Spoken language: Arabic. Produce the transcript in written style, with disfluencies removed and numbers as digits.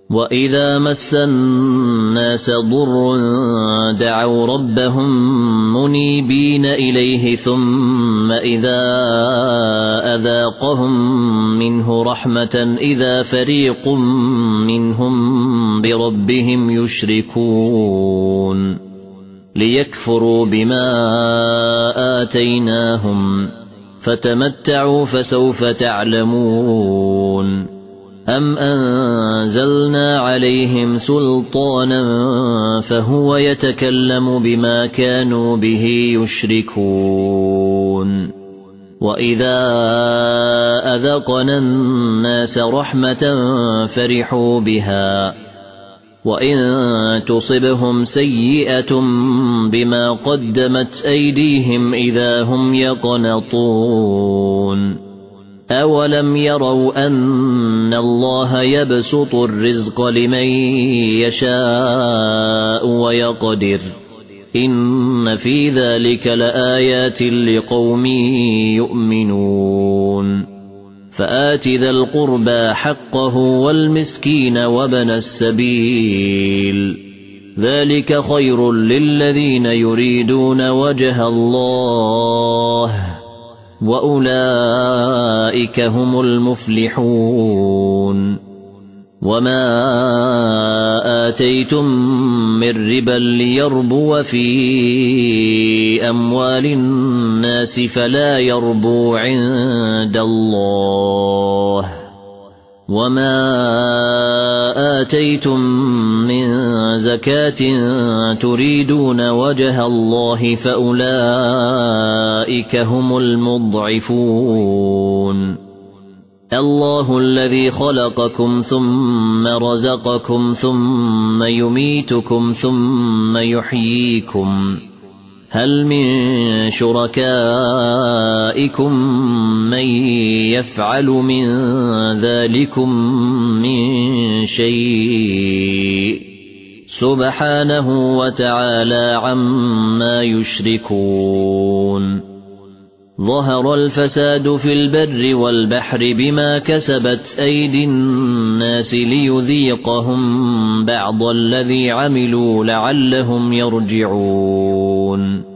وإذا مس الناس ضر دعوا ربهم منيبين إليه ثم إذا أذاقهم منه رحمة إذا فريق منهم بربهم يشركون ليكفروا بما آتيناهم فتمتعوا فسوف تعلمون أم أنزلنا عليهم سلطانا فهو يتكلم بما كانوا به يشركون وإذا أذقنا الناس رحمة فرحوا بها وإن تصبهم سيئة بما قدمت أيديهم إذا هم يقنطون أولم يروا أن الله يبسط الرزق لمن يشاء ويقدر إن في ذلك لآيات لقوم يؤمنون فآت ذا القربى حقه والمسكين وابن السبيل ذلك خير للذين يريدون وجه الله وأولئك هم المفلحون وما آتيتم من ربا ليربو في أموال الناس فلا يربو عند الله وما آتيتم من زكاة تريدون وجه الله فأولئك هم المضعفون الله الذي خلقكم ثم رزقكم ثم يميتكم ثم يحييكم هل من شركائكم من يفعل من ذلكم من شيء سبحانه وتعالى عما يشركون ظهر الفساد في البر والبحر بما كسبت أيدي الناس ليذيقهم بعض الذي عملوا لعلهم يرجعون